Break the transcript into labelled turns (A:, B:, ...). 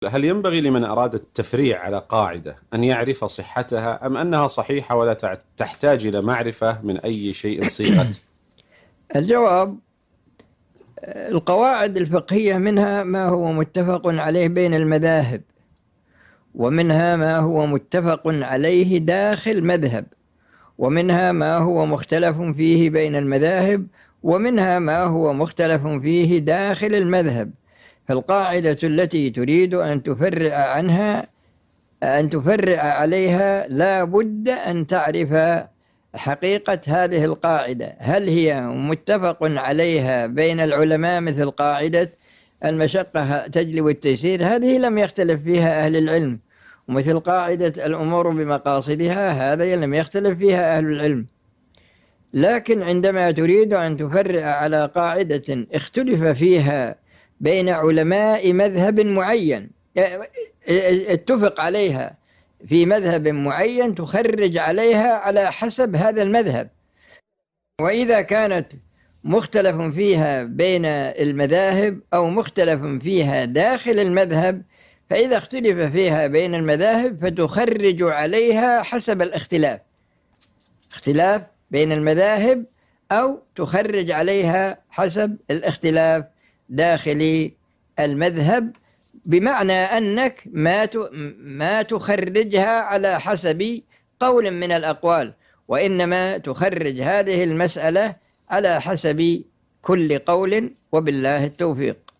A: هل ينبغي لمن أراد التفريع على قاعدة أن يعرف صحتها أم أنها صحيحة ولا تحتاج إلى معرفة من أي شيء صيغت؟
B: الجواب: القواعد الفقهية منها ما هو متفق عليه بين المذاهب، ومنها ما هو متفق عليه داخل مذهب، ومنها ما هو مختلف فيه بين المذاهب، ومنها ما هو مختلف فيه داخل المذهب. فالقاعدة التي تريد أن تفرع عليها لا بد أن تعرف حقيقة هذه القاعدة، هل هي متفق عليها بين العلماء مثل قاعدة المشقة تجلب التيسير، هذه لم يختلف فيها أهل العلم، ومثل قاعدة الأمور بمقاصدها هذا لم يختلف فيها أهل العلم. لكن عندما تريد أن تفرع على قاعدة اختلف فيها بين علماء مذهب معين، اتفق عليها في مذهب معين، تخرج عليها على حسب هذا المذهب. وإذا كانت مختلف فيها بين المذاهب أو مختلف فيها داخل المذهب، فإذا اختلف فيها بين المذاهب فتخرج عليها حسب اختلاف بين المذاهب، أو تخرج عليها حسب الاختلاف داخل المذهب، بمعنى أنك ما تخرجها على حسب قول من الأقوال، وإنما تخرج هذه المسألة على حسب كل قول، وبالله التوفيق.